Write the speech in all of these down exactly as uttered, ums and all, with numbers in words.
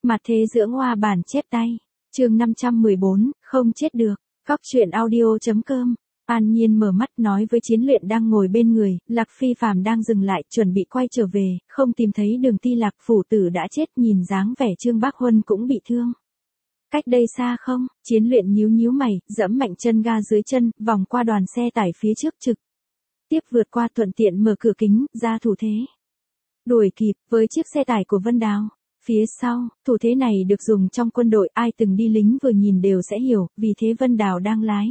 Mặt thế dưỡng hoa bản chép tay. Chương năm trăm mười bốn, không chết được. Góc truyện audio.com. An Nhiên mở mắt nói với Chiến Luyện đang ngồi bên người, Lạc Phi Phàm đang dừng lại, chuẩn bị quay trở về, không tìm thấy Đường Ti Lạc, phủ tử đã chết, nhìn dáng vẻ Trương Bác Huân cũng bị thương. Cách đây xa không? Chiến Luyện nhíu nhíu mày, giẫm mạnh chân ga dưới chân, vòng qua đoàn xe tải phía trước trực tiếp vượt qua, thuận tiện mở cửa kính, ra thủ thế. Đuổi kịp với chiếc xe tải của Vân Đào. Phía sau, thủ thế này được dùng trong quân đội, ai từng đi lính vừa nhìn đều sẽ hiểu, vì thế Vân Đào đang lái.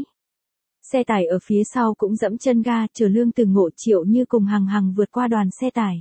Xe tải ở phía sau cũng dẫm chân ga, chờ Lương Từ Ngộ, Triệu Như cùng hằng hằng vượt qua đoàn xe tải.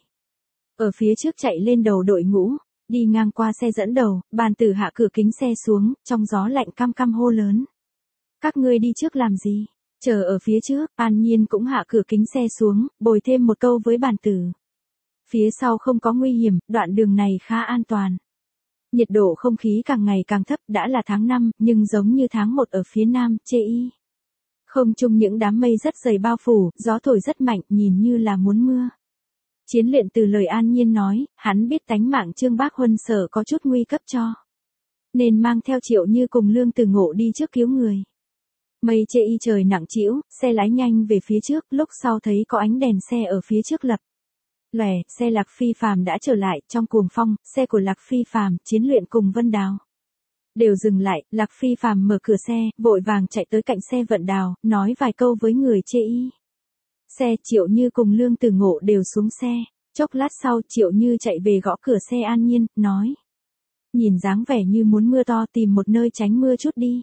Ở phía trước chạy lên đầu đội ngũ, đi ngang qua xe dẫn đầu, Bàn Tử hạ cửa kính xe xuống, trong gió lạnh căm căm hô lớn. Các ngươi đi trước làm gì? Chờ ở phía trước. An Nhiên cũng hạ cửa kính xe xuống, bồi thêm một câu với Bàn Tử. Phía sau không có nguy hiểm, đoạn đường này khá an toàn. Nhiệt độ không khí càng ngày càng thấp, đã là tháng năm, nhưng giống như tháng một ở phía nam, chê y. Không trung những đám mây rất dày bao phủ, gió thổi rất mạnh, nhìn như là muốn mưa. Chiến Luyện từ lời An Nhiên nói, hắn biết tánh mạng Trương Bác Huân sợ có chút nguy cấp cho. Nên mang theo Triệu Như cùng Lương Từ Ngộ đi trước cứu người. Mây chê y trời nặng trĩu, xe lái nhanh về phía trước, lúc sau thấy có ánh đèn xe ở phía trước lập lòe, xe Lạc Phi Phàm đã trở lại, trong cuồng phong, xe của Lạc Phi Phàm, Chiến Luyện cùng Vân Đào đều dừng lại. Lạc Phi Phàm mở cửa xe, vội vàng chạy tới cạnh xe Vận Đào, nói vài câu với người chê y. Xe Triệu Như cùng Lương Từ Ngộ đều xuống xe, chốc lát sau Triệu Như chạy về gõ cửa xe An Nhiên, nói. Nhìn dáng vẻ như muốn mưa to, tìm một nơi tránh mưa chút đi.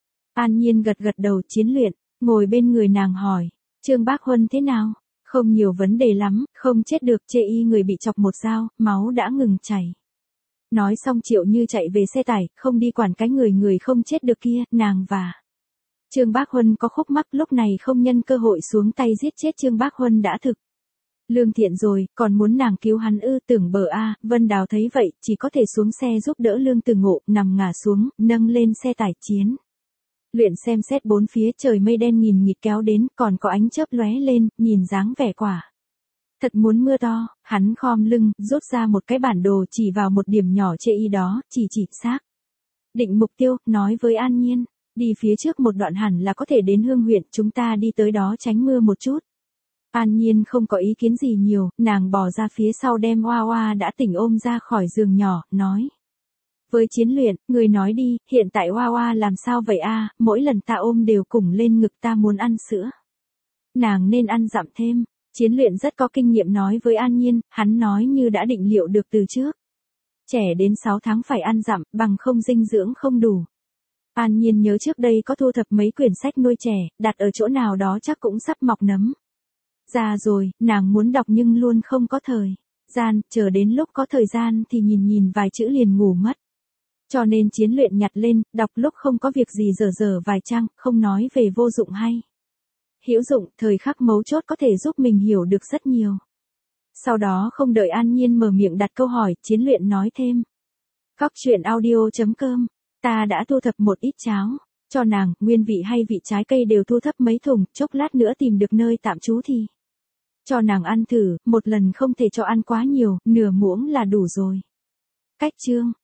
An Nhiên gật gật đầu. Chiến Luyện ngồi bên người nàng hỏi, Trương Bác Huân thế nào? Không nhiều vấn đề lắm, không chết được, chê y người bị chọc một dao, máu đã ngừng chảy. Nói xong Triệu Như chạy về xe tải, không đi quản cái người người không chết được kia, nàng và Trương Bác Huân có khúc mắc, lúc này không nhân cơ hội xuống tay giết chết Trương Bác Huân đã thực. Lương thiện rồi, còn muốn nàng cứu hắn ư? Tưởng bờ a. Vân Đào thấy vậy, chỉ có thể xuống xe giúp đỡ Lương Từ Ngộ, nằm ngả xuống, nâng lên xe tải. Chiến Luyện xem xét bốn phía, trời mây đen nghìn nghịt kéo đến, còn có ánh chớp lóe lên, nhìn dáng vẻ quả thật muốn mưa to. Hắn khom lưng, rút ra một cái bản đồ, chỉ vào một điểm nhỏ chê y đó, chỉ chỉ xác định mục tiêu, nói với An Nhiên, đi phía trước một đoạn hẳn là có thể đến Hương huyện, chúng ta đi tới đó tránh mưa một chút. An Nhiên không có ý kiến gì nhiều, nàng bò ra phía sau đem Hoa Hoa đã tỉnh ôm ra khỏi giường nhỏ, nói với Chiến Luyện, người nói đi, hiện tại Hoa Hoa làm sao vậy a? Mỗi lần ta ôm đều cùng lên ngực, ta muốn ăn sữa. Nàng nên ăn dặm thêm. Chiến Luyện rất có kinh nghiệm nói với An Nhiên, hắn nói như đã định liệu được từ trước. Trẻ đến sáu tháng phải ăn dặm, bằng không dinh dưỡng không đủ. An Nhiên nhớ trước đây có thu thập mấy quyển sách nuôi trẻ, đặt ở chỗ nào đó chắc cũng sắp mọc nấm ra rồi, nàng muốn đọc nhưng luôn không có thời gian, chờ đến lúc có thời gian thì nhìn nhìn vài chữ liền ngủ mất. Cho nên Chiến Luyện nhặt lên, đọc lúc không có việc gì dở dở vài trang, không nói về vô dụng hay hữu dụng, thời khắc mấu chốt có thể giúp mình hiểu được rất nhiều. Sau đó không đợi An Nhiên mở miệng đặt câu hỏi, Chiến Luyện nói thêm. Góc truyện audio.com, ta đã thu thập một ít cháo cho nàng, nguyên vị hay vị trái cây đều thu thập mấy thùng, chốc lát nữa tìm được nơi tạm trú thì cho nàng ăn thử, một lần không thể cho ăn quá nhiều, nửa muỗng là đủ rồi. Cách chương